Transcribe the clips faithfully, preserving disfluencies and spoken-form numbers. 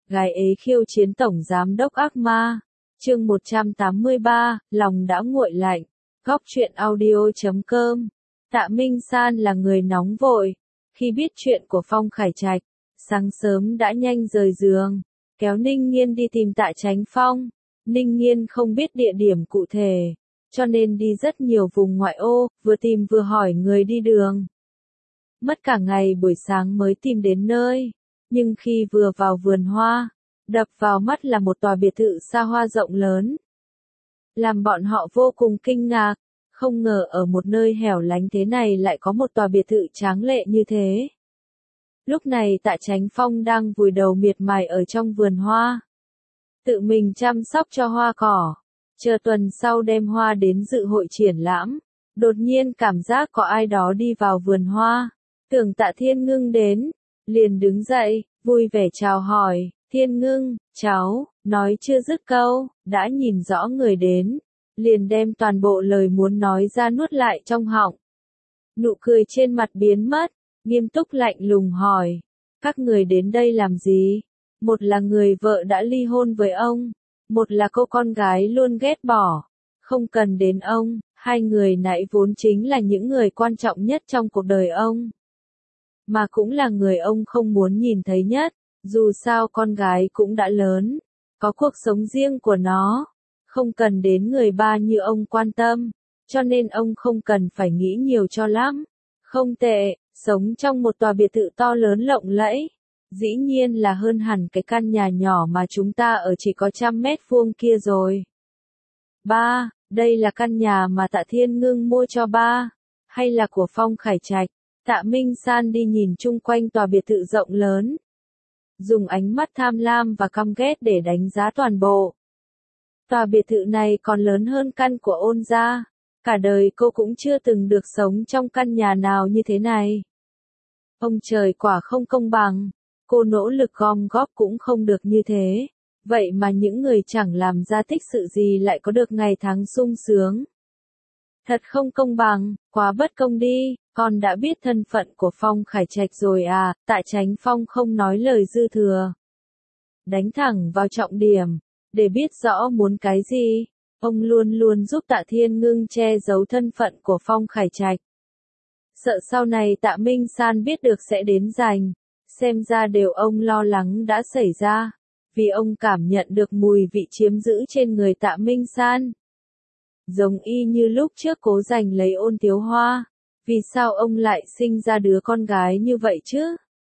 Gái ế khiêu chiến tổng giám đốc ác ma. Chương một trăm tám mươi ba, lòng đã nguội lạnh. Góc truyện audio chấm com. Tạ Minh San là người nóng vội. Khi biết chuyện của Phong Khải Trạch, sáng sớm đã nhanh rời giường, kéo Ninh Nghiên đi tìm Tạ Chánh Phong. Ninh Nghiên không biết địa điểm cụ thể, cho nên đi rất nhiều vùng ngoại ô, vừa tìm vừa hỏi người đi đường. Mất cả ngày buổi sáng mới tìm đến nơi, nhưng khi vừa vào vườn hoa, đập vào mắt là một tòa biệt thự xa hoa rộng lớn. Làm bọn họ vô cùng kinh ngạc, không ngờ ở một nơi hẻo lánh thế này lại có một tòa biệt thự tráng lệ như thế. Lúc này Tạ Chánh Phong đang vùi đầu miệt mài ở trong vườn hoa, tự mình chăm sóc cho hoa cỏ, chờ tuần sau đem hoa đến dự hội triển lãm. Đột nhiên cảm giác có ai đó đi vào vườn hoa, tưởng Tạ Thiên Ngưng đến, liền đứng dậy, vui vẻ chào hỏi. Thiên Ngưng, cháu, nói chưa dứt câu, đã nhìn rõ người đến, liền đem toàn bộ lời muốn nói ra nuốt lại trong họng. Nụ cười trên mặt biến mất, nghiêm túc lạnh lùng hỏi, các người đến đây làm gì? Một là người vợ đã ly hôn với ông, một là cô con gái luôn ghét bỏ, không cần đến ông, hai người nãy vốn chính là những người quan trọng nhất trong cuộc đời ông, mà cũng là người ông không muốn nhìn thấy nhất. Dù sao con gái cũng đã lớn, có cuộc sống riêng của nó, không cần đến người ba như ông quan tâm, cho nên ông không cần phải nghĩ nhiều cho lắm. Không tệ, sống trong một tòa biệt thự to lớn lộng lẫy, dĩ nhiên là hơn hẳn cái căn nhà nhỏ mà chúng ta ở chỉ có trăm mét vuông kia rồi. Ba, đây là căn nhà mà Tạ Thiên Ngưng mua cho ba, hay là của Phong Khải Trạch? Tạ Minh San đi nhìn chung quanh tòa biệt thự rộng lớn, dùng ánh mắt tham lam và căm ghét để đánh giá toàn bộ. Tòa biệt thự này còn lớn hơn căn của Ôn gia, cả đời cô cũng chưa từng được sống trong căn nhà nào như thế này. Ông trời quả không công bằng, cô nỗ lực gom góp cũng không được như thế, vậy mà những người chẳng làm ra tích sự gì lại có được ngày tháng sung sướng. Thật không công bằng, quá bất công đi. Con đã biết thân phận của Phong Khải Trạch rồi à? Tạ Chánh Phong không nói lời dư thừa, đánh thẳng vào trọng điểm, để biết rõ muốn cái gì. Ông luôn luôn giúp Tạ Thiên Ngưng che giấu thân phận của Phong Khải Trạch, sợ sau này Tạ Minh San biết được sẽ đến giành. Xem ra điều ông lo lắng đã xảy ra, vì ông cảm nhận được mùi vị chiếm giữ trên người Tạ Minh San, giống y như lúc trước cố giành lấy Ôn Tiếu Hoa. Vì sao ông lại sinh ra đứa con gái như vậy chứ?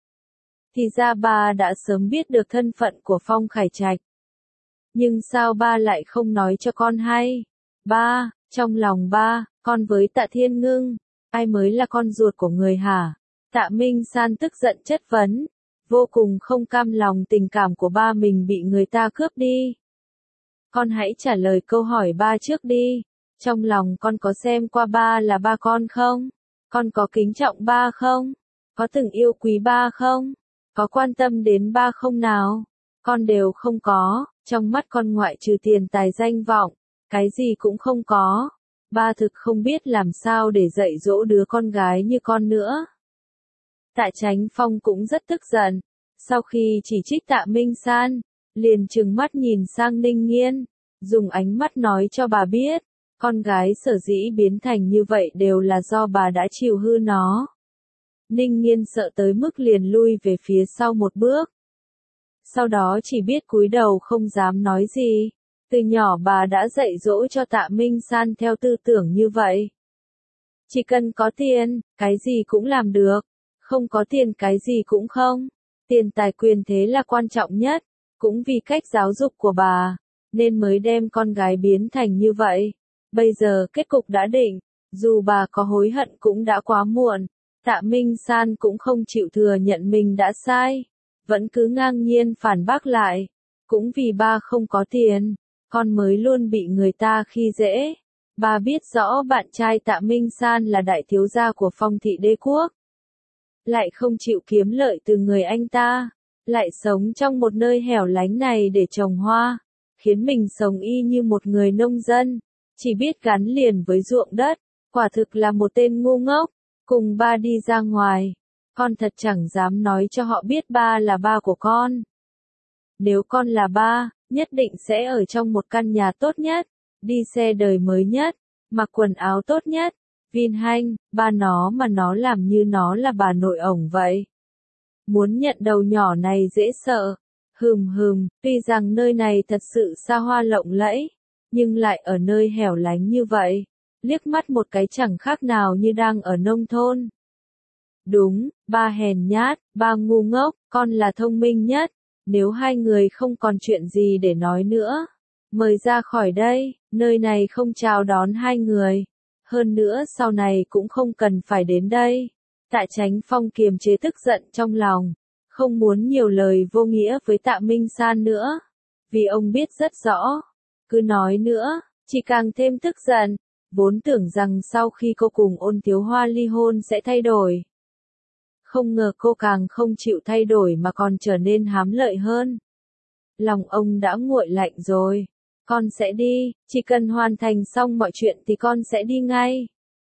Thì ra ba đã sớm biết được thân phận của Phong Khải Trạch. Nhưng sao ba lại không nói cho con hay? Ba, trong lòng ba, con với Tạ Thiên Ngưng, ai mới là con ruột của người hả? Tạ Minh San tức giận chất vấn, vô cùng không cam lòng tình cảm của ba mình bị người ta cướp đi. Con hãy trả lời câu hỏi ba trước đi. Trong lòng con có xem qua ba là ba con không? Con có kính trọng ba không? Có từng yêu quý ba không? Có quan tâm đến ba không nào? Con đều không có, trong mắt con ngoại trừ tiền tài danh vọng, cái gì cũng không có. Ba thực không biết làm sao để dạy dỗ đứa con gái như con nữa. Tạ Chánh Phong cũng rất tức giận, sau khi chỉ trích Tạ Minh San, liền trừng mắt nhìn sang Ninh Nghiên, dùng ánh mắt nói cho bà biết. Con gái sở dĩ biến thành như vậy đều là do bà đã chiều hư nó. Ninh Nghiên sợ tới mức liền lui về phía sau một bước. Sau đó chỉ biết cúi đầu không dám nói gì. Từ nhỏ bà đã dạy dỗ cho Tạ Minh San theo tư tưởng như vậy. Chỉ cần có tiền, cái gì cũng làm được. Không có tiền cái gì cũng không. Tiền tài quyền thế là quan trọng nhất. Cũng vì cách giáo dục của bà, nên mới đem con gái biến thành như vậy. Bây giờ kết cục đã định, dù bà có hối hận cũng đã quá muộn. Tạ Minh San cũng không chịu thừa nhận mình đã sai, vẫn cứ ngang nhiên phản bác lại. Cũng vì ba không có tiền, con mới luôn bị người ta khi dễ. Ba biết rõ bạn trai Tạ Minh San là đại thiếu gia của Phong thị đế quốc, lại không chịu kiếm lợi từ người anh ta, lại sống trong một nơi hẻo lánh này để trồng hoa, khiến mình sống y như một người nông dân, chỉ biết gắn liền với ruộng đất. Quả thực là một tên ngu ngốc. Cùng ba đi ra ngoài, con thật chẳng dám nói cho họ biết ba là ba của con. Nếu con là ba, nhất định sẽ ở trong một căn nhà tốt nhất, đi xe đời mới nhất, mặc quần áo tốt nhất. Vin Hanh, ba nó mà nó làm như nó là bà nội ổng vậy. Muốn nhận đầu nhỏ này dễ sợ. Hừm hừm, tuy rằng nơi này thật sự xa hoa lộng lẫy, nhưng lại ở nơi hẻo lánh như vậy. Liếc mắt một cái chẳng khác nào như đang ở nông thôn. Đúng, ba hèn nhát, ba ngu ngốc, con là thông minh nhất. Nếu hai người không còn chuyện gì để nói nữa, mời ra khỏi đây, nơi này không chào đón hai người. Hơn nữa sau này cũng không cần phải đến đây. Tạ Chánh Phong kiềm chế tức giận trong lòng, không muốn nhiều lời vô nghĩa với Tạ Minh San nữa, vì ông biết rất rõ, cứ nói nữa, chỉ càng thêm tức giận, vốn tưởng rằng sau khi cô cùng Ôn Thiếu Hoa ly hôn sẽ thay đổi. Không ngờ cô càng không chịu thay đổi mà còn trở nên hám lợi hơn. Lòng ông đã nguội lạnh rồi. Con sẽ đi, chỉ cần hoàn thành xong mọi chuyện thì con sẽ đi ngay.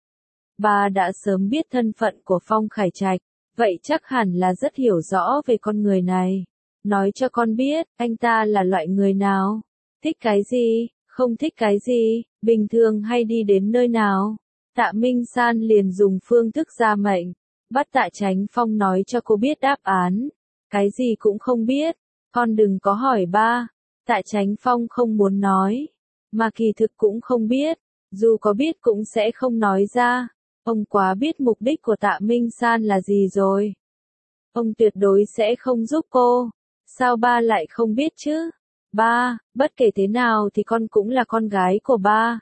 Bà đã sớm biết thân phận của Phong Khải Trạch, vậy chắc hẳn là rất hiểu rõ về con người này. Nói cho con biết, anh ta là loại người nào, thích cái gì, không thích cái gì, bình thường hay đi đến nơi nào. Tạ Minh San liền dùng phương thức ra mệnh, bắt Tạ Chánh Phong nói cho cô biết đáp án. Cái gì cũng không biết, con đừng có hỏi ba. Tạ Chánh Phong không muốn nói, mà kỳ thực cũng không biết, dù có biết cũng sẽ không nói ra. Ông quá biết mục đích của Tạ Minh San là gì rồi. Ông tuyệt đối sẽ không giúp cô. Sao ba lại không biết chứ? Ba, bất kể thế nào thì con cũng là con gái của ba.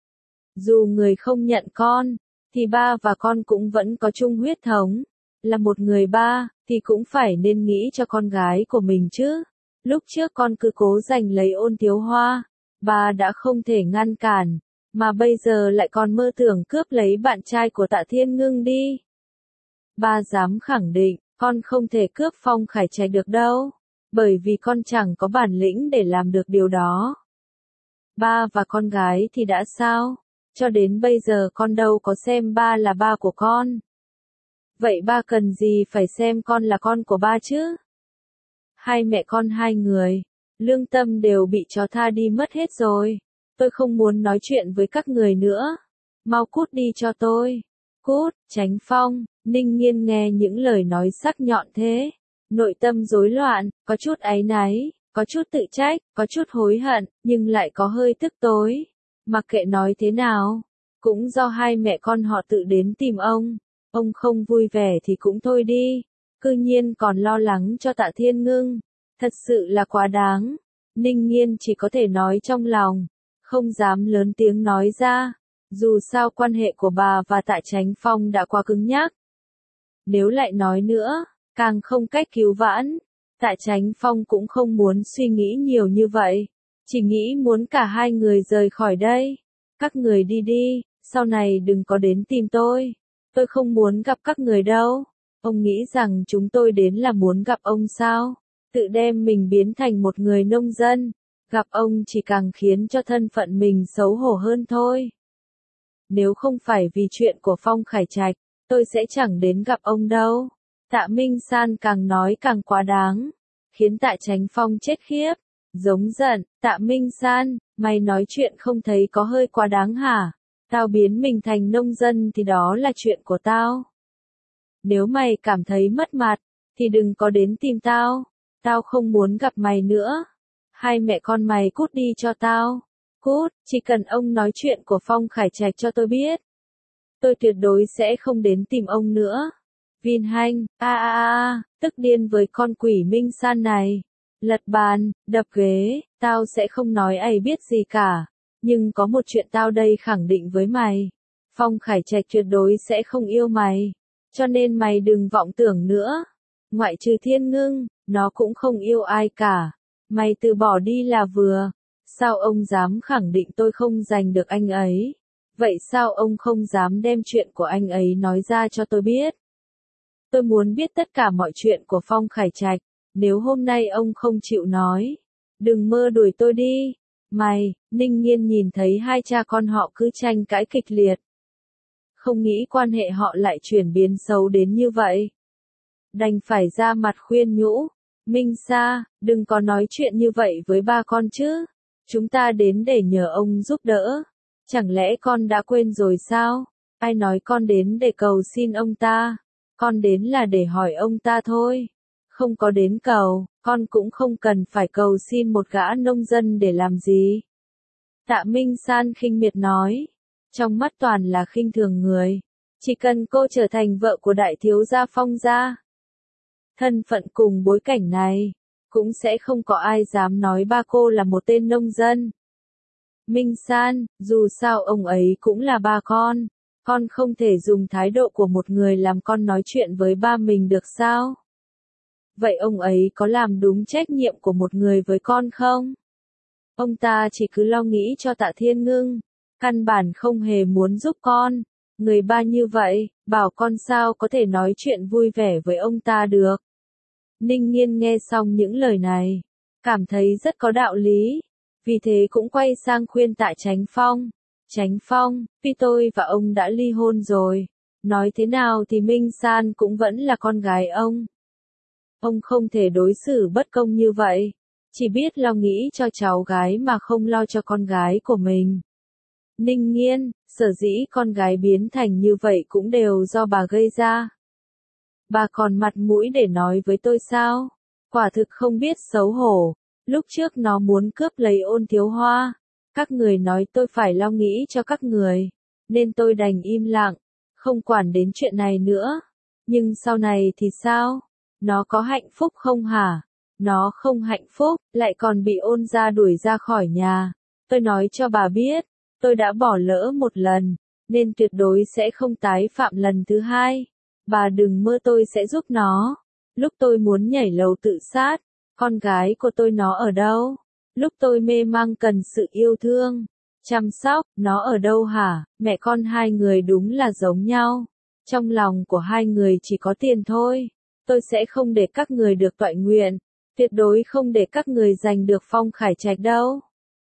Dù người không nhận con, thì ba và con cũng vẫn có chung huyết thống. Là một người ba, thì cũng phải nên nghĩ cho con gái của mình chứ. Lúc trước con cứ cố giành lấy Ôn Thiếu Hoa, ba đã không thể ngăn cản, mà bây giờ lại còn mơ tưởng cướp lấy bạn trai của Tạ Thiên Ngưng đi. Ba dám khẳng định, con không thể cướp Phong Khải Trạch được đâu, bởi vì con chẳng có bản lĩnh để làm được điều đó. Ba và con gái thì đã sao? Cho đến bây giờ con đâu có xem ba là ba của con. Vậy ba cần gì phải xem con là con của ba chứ? Hai mẹ con hai người, lương tâm đều bị chó tha đi mất hết rồi. Tôi không muốn nói chuyện với các người nữa. Mau cút đi cho tôi. Cút, Chánh Phong. Ninh Nghiên nghe những lời nói sắc nhọn thế, nội tâm rối loạn, có chút áy náy, có chút tự trách, có chút hối hận, nhưng lại có hơi tức tối. Mặc kệ nói thế nào, cũng do hai mẹ con họ tự đến tìm ông. Ông không vui vẻ thì cũng thôi đi. Cư nhiên còn lo lắng cho Tạ Thiên Ngưng. Thật sự là quá đáng. Ninh Nghiên chỉ có thể nói trong lòng, không dám lớn tiếng nói ra. Dù sao quan hệ của bà và Tạ Chánh Phong đã quá cứng nhắc. Nếu lại nói nữa, càng không cách cứu vãn. Tạ Chánh Phong cũng không muốn suy nghĩ nhiều như vậy. Chỉ nghĩ muốn cả hai người rời khỏi đây. Các người đi đi, sau này đừng có đến tìm tôi. Tôi không muốn gặp các người đâu. Ông nghĩ rằng chúng tôi đến là muốn gặp ông sao? Tự đem mình biến thành một người nông dân. Gặp ông chỉ càng khiến cho thân phận mình xấu hổ hơn thôi. Nếu không phải vì chuyện của Phong Khải Trạch, tôi sẽ chẳng đến gặp ông đâu. Tạ Minh San càng nói càng quá đáng, khiến Tạ Chánh Phong chết khiếp, giống giận. Tạ Minh San, mày nói chuyện không thấy có hơi quá đáng hả? Tao biến mình thành nông dân thì đó là chuyện của tao. Nếu mày cảm thấy mất mặt, thì đừng có đến tìm tao. Tao không muốn gặp mày nữa. Hai mẹ con mày cút đi cho tao. Cút, chỉ cần ông nói chuyện của Phong Khải Trạch cho tôi biết. Tôi tuyệt đối sẽ không đến tìm ông nữa. Vin Hanh, a a a, tức điên với con quỷ Minh San này. Lật bàn, đập ghế, tao sẽ không nói ai biết gì cả. Nhưng có một chuyện tao đây khẳng định với mày. Phong Khải Trạch tuyệt đối sẽ không yêu mày. Cho nên mày đừng vọng tưởng nữa. Ngoại trừ Thiên Ngưng, nó cũng không yêu ai cả. Mày từ bỏ đi là vừa. Sao ông dám khẳng định tôi không giành được anh ấy? Vậy sao ông không dám đem chuyện của anh ấy nói ra cho tôi biết? Tôi muốn biết tất cả mọi chuyện của Phong Khải Trạch. Nếu hôm nay ông không chịu nói, đừng mơ đuổi tôi đi. Mày, Ninh Nghiên nhìn thấy hai cha con họ cứ tranh cãi kịch liệt. Không nghĩ quan hệ họ lại chuyển biến xấu đến như vậy. Đành phải ra mặt khuyên nhủ. Minh Sa, đừng có nói chuyện như vậy với ba con chứ. Chúng ta đến để nhờ ông giúp đỡ. Chẳng lẽ con đã quên rồi sao? Ai nói con đến để cầu xin ông ta? Con đến là để hỏi ông ta thôi. Không có đến cầu, con cũng không cần phải cầu xin một gã nông dân để làm gì. Tạ Minh San khinh miệt nói. Trong mắt toàn là khinh thường người. Chỉ cần cô trở thành vợ của đại thiếu gia Phong gia, thân phận cùng bối cảnh này, cũng sẽ không có ai dám nói ba cô là một tên nông dân. Minh San, dù sao ông ấy cũng là ba con, con không thể dùng thái độ của một người làm con nói chuyện với ba mình được sao? Vậy ông ấy có làm đúng trách nhiệm của một người với con không? Ông ta chỉ cứ lo nghĩ cho Tạ Thiên Ngưng, căn bản không hề muốn giúp con. Người ba như vậy, bảo con sao có thể nói chuyện vui vẻ với ông ta được. Ninh Nghiên nghe xong những lời này, cảm thấy rất có đạo lý, vì thế cũng quay sang khuyên Tạ Chánh Phong. Chánh Phong, vì tôi và ông đã ly hôn rồi, nói thế nào thì Minh San cũng vẫn là con gái ông. Ông không thể đối xử bất công như vậy, chỉ biết lo nghĩ cho cháu gái mà không lo cho con gái của mình. Ninh Nghiên, sở dĩ con gái biến thành như vậy cũng đều do bà gây ra. Bà còn mặt mũi để nói với tôi sao? Quả thực không biết xấu hổ. Lúc trước nó muốn cướp lấy Ôn Thiếu Hoa. Các người nói tôi phải lo nghĩ cho các người, nên tôi đành im lặng, không quản đến chuyện này nữa. Nhưng sau này thì sao? Nó có hạnh phúc không hả? Nó không hạnh phúc, lại còn bị Ôn gia đuổi ra khỏi nhà. Tôi nói cho bà biết, tôi đã bỏ lỡ một lần, nên tuyệt đối sẽ không tái phạm lần thứ hai. Bà đừng mơ tôi sẽ giúp nó. Lúc tôi muốn nhảy lầu tự sát, con gái của tôi nó ở đâu? Lúc tôi mê mang cần sự yêu thương, chăm sóc, nó ở đâu hả? Mẹ con hai người đúng là giống nhau. Trong lòng của hai người chỉ có tiền thôi. Tôi sẽ không để các người được toại nguyện, tuyệt đối không để các người giành được Phong Khải Trạch đâu.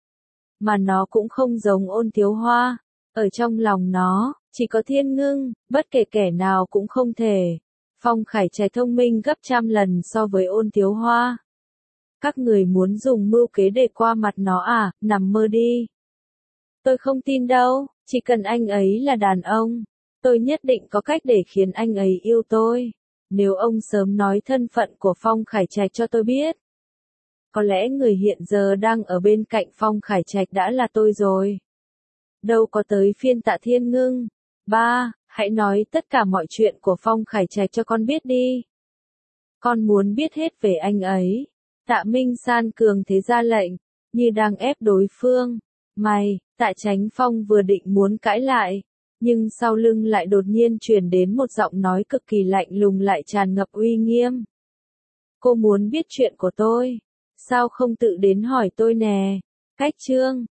Mà nó cũng không giống Ôn Thiếu Hoa. Ở trong lòng nó, chỉ có Thiên Ngưng, bất kể kẻ nào cũng không thể. Phong Khải Trạch thông minh gấp trăm lần so với Ôn Thiếu Hoa. Các người muốn dùng mưu kế để qua mặt nó à, nằm mơ đi. Tôi không tin đâu, chỉ cần anh ấy là đàn ông, tôi nhất định có cách để khiến anh ấy yêu tôi. Nếu ông sớm nói thân phận của Phong Khải Trạch cho tôi biết, có lẽ người hiện giờ đang ở bên cạnh Phong Khải Trạch đã là tôi rồi. Đâu có tới phiên Tạ Thiên Ngưng. Ba, hãy nói tất cả mọi chuyện của Phong Khải Trạch cho con biết đi. Con muốn biết hết về anh ấy. Tạ Minh San cường thế ra lệnh, như đang ép đối phương. Mày, Tạ Chánh Phong vừa định muốn cãi lại, nhưng sau lưng lại đột nhiên truyền đến một giọng nói cực kỳ lạnh lùng lại tràn ngập uy nghiêm. Cô muốn biết chuyện của tôi, sao không tự đến hỏi tôi nè? Cách chương